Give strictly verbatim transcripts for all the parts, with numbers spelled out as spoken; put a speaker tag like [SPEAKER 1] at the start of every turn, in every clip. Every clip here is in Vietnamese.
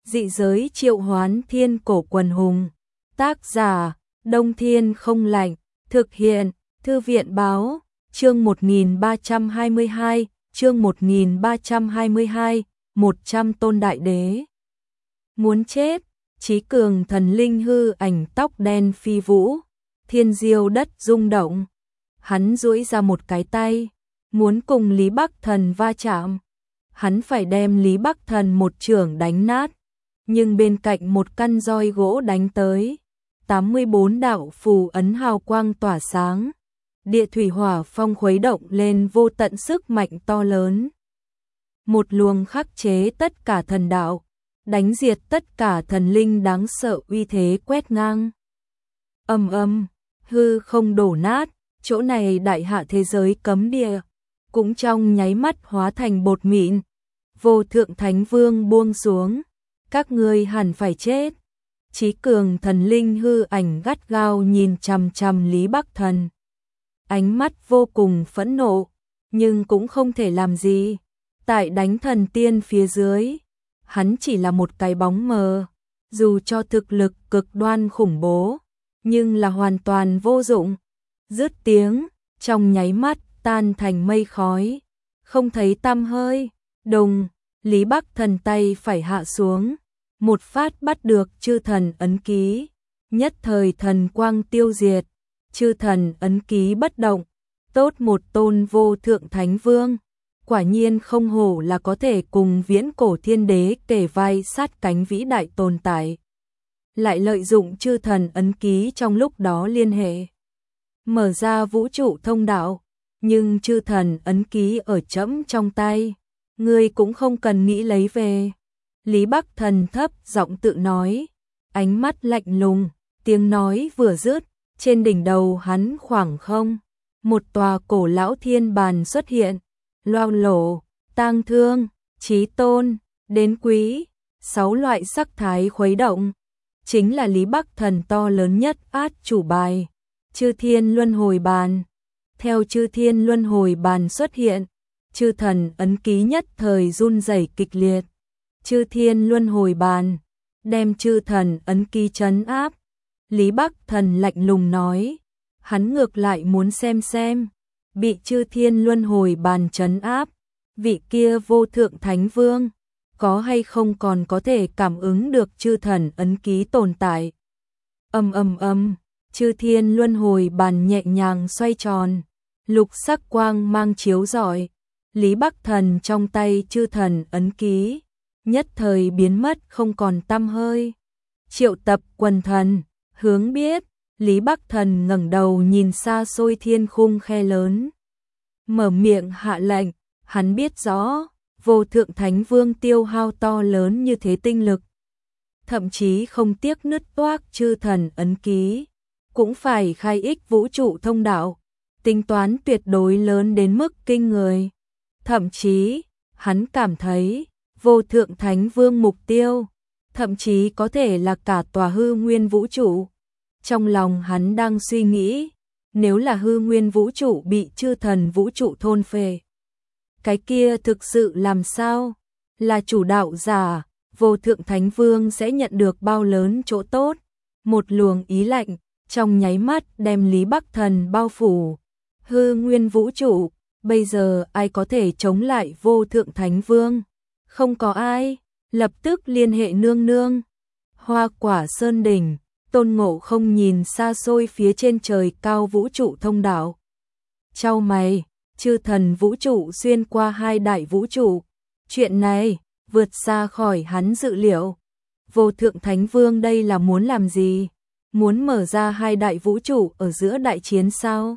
[SPEAKER 1] Dị giới triệu hoán thiên cổ quần hùng. Tác giả, Đông Thiên Không Lạnh. Thực hiện, Thư viện Báo. Chương một nghìn ba trăm hai mươi hai, chương một nghìn ba trăm hai mươi hai, một trăm tôn đại đế. Muốn chết, Chí Cường thần linh hư ảnh tóc đen phi vũ, thiên diêu đất rung động. Hắn duỗi ra một cái tay, muốn cùng Lý Bắc Thần va chạm. Hắn phải đem Lý Bắc Thần một chưởng đánh nát, nhưng bên cạnh một căn roi gỗ đánh tới. tám mươi bốn đạo phù ấn hào quang tỏa sáng. Địa thủy hỏa phong khuấy động lên vô tận sức mạnh to lớn. Một luồng khắc chế tất cả thần đạo, đánh diệt tất cả thần linh đáng sợ uy thế quét ngang. Ầm ầm, hư không đổ nát, chỗ này đại hạ thế giới cấm địa, cũng trong nháy mắt hóa thành bột mịn. Vô thượng thánh vương buông xuống, các ngươi hẳn phải chết. Chí Cường thần linh hư ảnh gắt gao nhìn chằm chằm Lý Bắc Thần. Ánh mắt vô cùng phẫn nộ, nhưng cũng không thể làm gì. Tại đánh thần tiên phía dưới, hắn chỉ là một cái bóng mờ, dù cho thực lực cực đoan khủng bố, nhưng là hoàn toàn vô dụng. Dứt tiếng, trong nháy mắt tan thành mây khói, không thấy tăm hơi. Đùng, Lý Bắc Thần tay phải hạ xuống, một phát bắt được chư thần ấn ký, nhất thời thần quang tiêu diệt, chư thần ấn ký bất động. Tốt một tôn vô thượng thánh vương, quả nhiên không hổ là có thể cùng viễn cổ thiên đế kề vai sát cánh vĩ đại tồn tại. Lại lợi dụng chư thần ấn ký trong lúc đó liên hệ, mở ra vũ trụ thông đạo, nhưng chư thần ấn ký ở trẫm trong tay, ngươi cũng không cần nghĩ lấy về. Lý Bắc Thần thấp giọng tự nói, ánh mắt lạnh lùng, tiếng nói vừa dứt, trên đỉnh đầu hắn khoảng không, một tòa cổ lão thiên bàn xuất hiện, loang lổ, tang thương, chí tôn, đến quý, sáu loại sắc thái khuấy động, chính là Lý Bắc Thần to lớn nhất át chủ bài, chư thiên luân hồi bàn. Theo chư thiên luân hồi bàn xuất hiện, chư thần ấn ký nhất thời run rẩy kịch liệt. Chư thiên luân hồi bàn, đem chư thần ấn ký trấn áp. Lý Bắc Thần lạnh lùng nói, hắn ngược lại muốn xem xem, bị chư thiên luân hồi bàn trấn áp, vị kia vô thượng thánh vương, có hay không còn có thể cảm ứng được chư thần ấn ký tồn tại. Âm âm âm, chư thiên luân hồi bàn nhẹ nhàng xoay tròn, lục sắc quang mang chiếu rọi. Lý Bắc Thần trong tay chư thần ấn ký, nhất thời biến mất không còn tăm hơi. Triệu tập quần thần, hướng biết. Lý Bắc Thần ngẩng đầu nhìn xa xôi thiên khung khe lớn, mở miệng hạ lệnh. Hắn biết rõ, vô thượng thánh vương tiêu hao to lớn như thế tinh lực, thậm chí không tiếc nứt toác chư thần ấn ký, cũng phải khai ích vũ trụ thông đạo, tính toán tuyệt đối lớn đến mức kinh người. Thậm chí, hắn cảm thấy, vô thượng thánh vương mục tiêu, thậm chí có thể là cả tòa hư nguyên vũ trụ. Trong lòng hắn đang suy nghĩ, nếu là hư nguyên vũ trụ bị chư thần vũ trụ thôn phệ, cái kia thực sự làm sao? Là chủ đạo giả, vô thượng thánh vương sẽ nhận được bao lớn chỗ tốt. Một luồng ý lạnh, trong nháy mắt đem Lý Bắc Thần bao phủ. Hư nguyên vũ trụ, bây giờ ai có thể chống lại vô thượng thánh vương? Không có ai, lập tức liên hệ nương nương. Hoa Quả Sơn đỉnh, Tôn Ngộ Không nhìn xa xôi phía trên trời cao vũ trụ thông đạo. Chau mày, chư thần vũ trụ xuyên qua hai đại vũ trụ. Chuyện này, vượt xa khỏi hắn dự liệu. Vô thượng thánh vương đây là muốn làm gì? Muốn mở ra hai đại vũ trụ ở giữa đại chiến sao?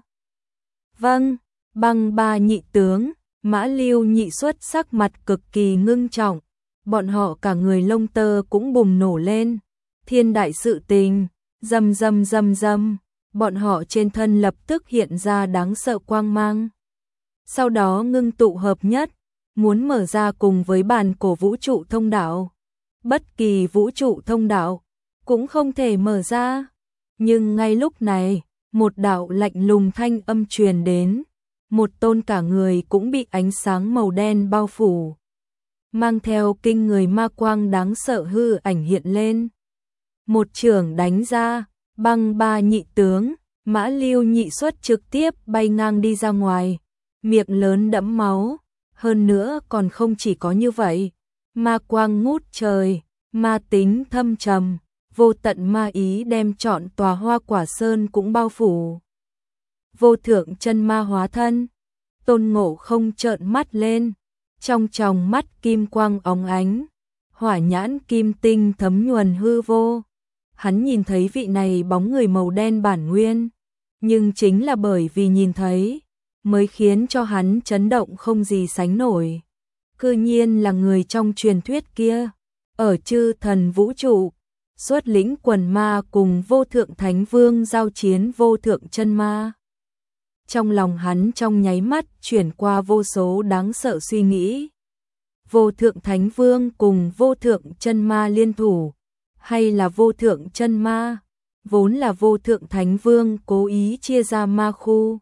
[SPEAKER 1] Vâng, Băng Ba nhị tướng, Mã Lưu nhị xuất sắc mặt cực kỳ ngưng trọng. Bọn họ cả người lông tơ cũng bùng nổ lên. Thiên đại sự tình, rầm rầm rầm rầm, bọn họ trên thân lập tức hiện ra đáng sợ quang mang. Sau đó ngưng tụ hợp nhất, muốn mở ra cùng với bàn cổ vũ trụ thông đạo. Bất kỳ vũ trụ thông đạo cũng không thể mở ra. Nhưng ngay lúc này, một đạo lạnh lùng thanh âm truyền đến, một tôn cả người cũng bị ánh sáng màu đen bao phủ. mang theo kinh người ma quang đáng sợ hư ảnh hiện lên. Một chưởng đánh ra, băng ba nhị tướng, Mã Lưu nhị xuất trực tiếp bay ngang đi ra ngoài, miệng lớn đẫm máu, hơn nữa còn không chỉ có như vậy, ma quang ngút trời, ma tính thâm trầm, vô tận ma ý đem trọn tòa Hoa Quả Sơn cũng bao phủ. Vô thượng chân ma hóa thân, Tôn Ngộ Không trợn mắt lên, trong tròng mắt kim quang óng ánh, hỏa nhãn kim tinh thấm nhuần hư vô. Hắn nhìn thấy vị này bóng người màu đen bản nguyên, nhưng chính là bởi vì nhìn thấy, mới khiến cho hắn chấn động không gì sánh nổi. Cư nhiên là người trong truyền thuyết kia, ở chư thần vũ trụ, xuất lĩnh quần ma cùng vô thượng thánh vương giao chiến vô thượng chân ma. Trong lòng hắn trong nháy mắt chuyển qua vô số đáng sợ suy nghĩ. Vô thượng thánh vương cùng vô thượng chân ma liên thủ, hay là vô thượng chân ma, vốn là vô thượng thánh vương cố ý chia ra ma khu.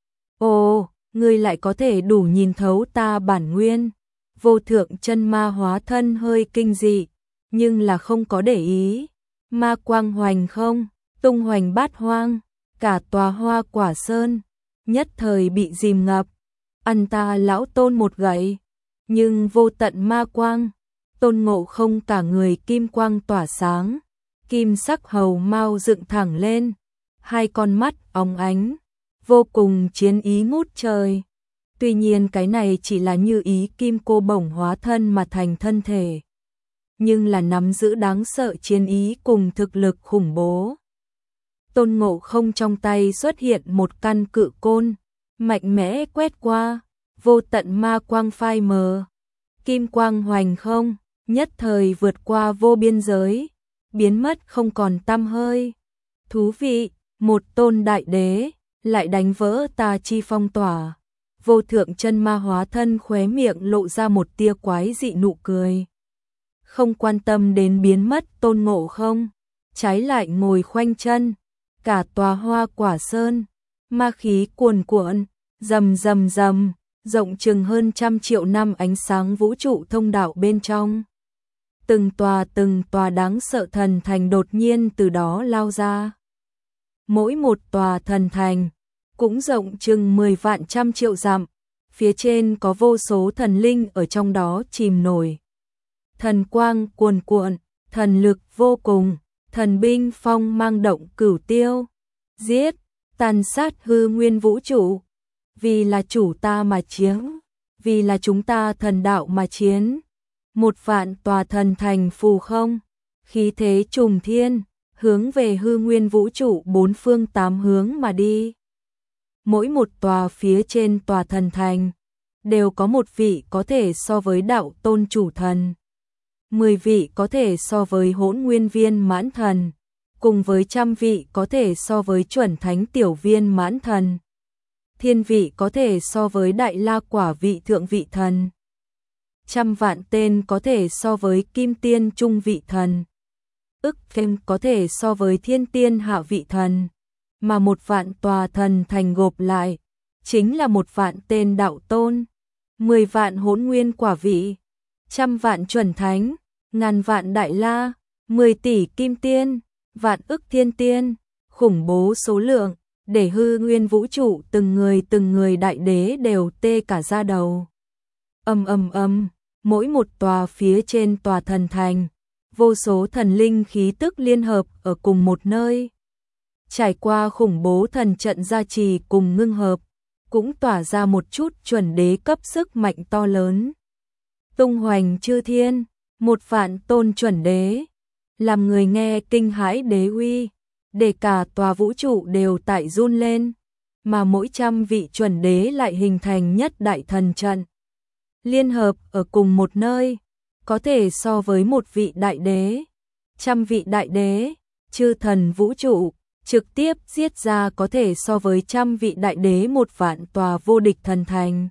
[SPEAKER 1] Ồ, ngươi lại có thể đủ nhìn thấu ta bản nguyên. Vô thượng chân ma hóa thân hơi kinh dị, nhưng là không có để ý. Ma quang hoành không, tung hoành bát hoang, cả tòa Hoa Quả Sơn, nhất thời bị dìm ngập. Ăn ta lão Tôn một gậy, nhưng vô tận ma quang, Tôn Ngộ Không cả người kim quang tỏa sáng, kim sắc hầu mau dựng thẳng lên, hai con mắt óng ánh, vô cùng chiến ý ngút trời. Tuy nhiên cái này chỉ là như ý kim cô bổng hóa thân mà thành thân thể, nhưng là nắm giữ đáng sợ chiến ý cùng thực lực khủng bố. Tôn Ngộ Không trong tay xuất hiện một căn cự côn, mạnh mẽ quét qua, vô tận ma quang phai mờ, kim quang hoành không, nhất thời vượt qua vô biên giới, biến mất không còn tăm hơi. Thú vị, một tôn đại đế, lại đánh vỡ ta chi phong tỏa. Vô thượng chân ma hóa thân khóe miệng lộ ra một tia quái dị nụ cười. Không quan tâm đến biến mất Tôn Ngộ Không, trái lại ngồi khoanh chân, cả tòa Hoa Quả Sơn, ma khí cuồn cuộn, rầm rầm rầm, rộng chừng hơn trăm triệu năm ánh sáng vũ trụ thông đạo bên trong. Từng tòa từng tòa đáng sợ thần thành đột nhiên từ đó lao ra. Mỗi một tòa thần thành cũng rộng chừng mười vạn trăm triệu dặm, phía trên có vô số thần linh ở trong đó chìm nổi. Thần quang cuồn cuộn, thần lực vô cùng, thần binh phong mang động cửu tiêu, giết, tàn sát hư nguyên vũ trụ. Vì là chủ ta mà chiến, vì là chúng ta thần đạo mà chiến. Một vạn tòa thần thành phù không, khí thế trùng thiên, hướng về hư nguyên vũ trụ bốn phương tám hướng mà đi. Mỗi một tòa phía trên tòa thần thành, đều có một vị có thể so với đạo tôn chủ thần, mười vị có thể so với hỗn nguyên viên mãn thần, cùng với trăm vị có thể so với chuẩn thánh tiểu viên mãn thần, thiên vị có thể so với đại la quả vị thượng vị thần, trăm vạn tên có thể so với kim tiên trung vị thần, ức thêm có thể so với thiên tiên hạ vị thần, mà một vạn tòa thần thành gộp lại, chính là một vạn tên đạo tôn, mười vạn hỗn nguyên quả vị, trăm vạn chuẩn thánh, ngàn vạn đại la, mười tỷ kim tiên, vạn ức thiên tiên, khủng bố số lượng, để hư nguyên vũ trụ từng người từng người đại đế đều tê cả da đầu. Ầm ầm ầm, mỗi một tòa phía trên tòa thần thành, vô số thần linh khí tức liên hợp ở cùng một nơi. Trải qua khủng bố thần trận gia trì cùng ngưng hợp, cũng tỏa ra một chút chuẩn đế cấp sức mạnh to lớn. Tung hoành chư thiên, một vạn tôn chuẩn đế, làm người nghe kinh hãi đế uy, để cả tòa vũ trụ đều tại run lên, mà mỗi trăm vị chuẩn đế lại hình thành nhất đại thần trận. Liên hợp ở cùng một nơi, có thể so với một vị đại đế, trăm vị đại đế, chư thần vũ trụ, trực tiếp giết ra có thể so với trăm vị đại đế một vạn tòa vô địch thần thành.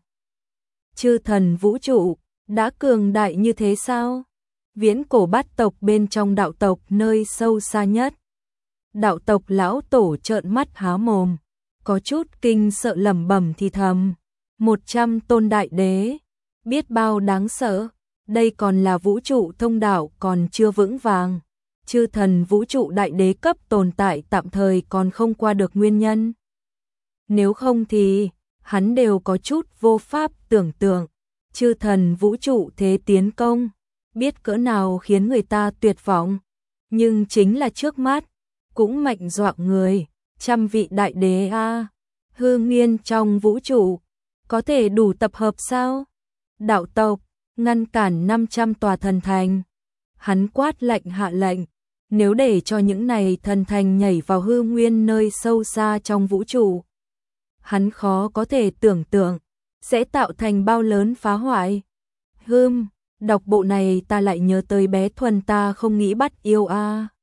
[SPEAKER 1] Chư thần vũ trụ, đã cường đại như thế sao? Viễn cổ bát tộc bên trong đạo tộc nơi sâu xa nhất. Đạo tộc lão tổ trợn mắt há mồm, có chút kinh sợ lẩm bẩm thì thầm. Một trăm tôn đại đế, biết bao đáng sợ, Đây còn là vũ trụ thông đạo còn chưa vững vàng. Chư thần vũ trụ đại đế cấp tồn tại tạm thời còn không qua được nguyên nhân. Nếu không thì, hắn đều có chút vô pháp tưởng tượng. Chư thần vũ trụ thế tiến công, biết cỡ nào khiến người ta tuyệt vọng. Nhưng chính là trước mắt, cũng mạnh dọa người. Trăm vị đại đế a, hư nguyên trong vũ trụ, có thể đủ tập hợp sao? Đạo tộc, ngăn cản năm trăm tòa thần thành. Hắn quát lệnh hạ lệnh, nếu để cho những này thần thành nhảy vào hư nguyên nơi sâu xa trong vũ trụ, hắn khó có thể tưởng tượng, sẽ tạo thành bao lớn phá hoại. Hừm, đọc bộ này ta lại nhớ tới bé Thuần ta không nghĩ bắt yêu a.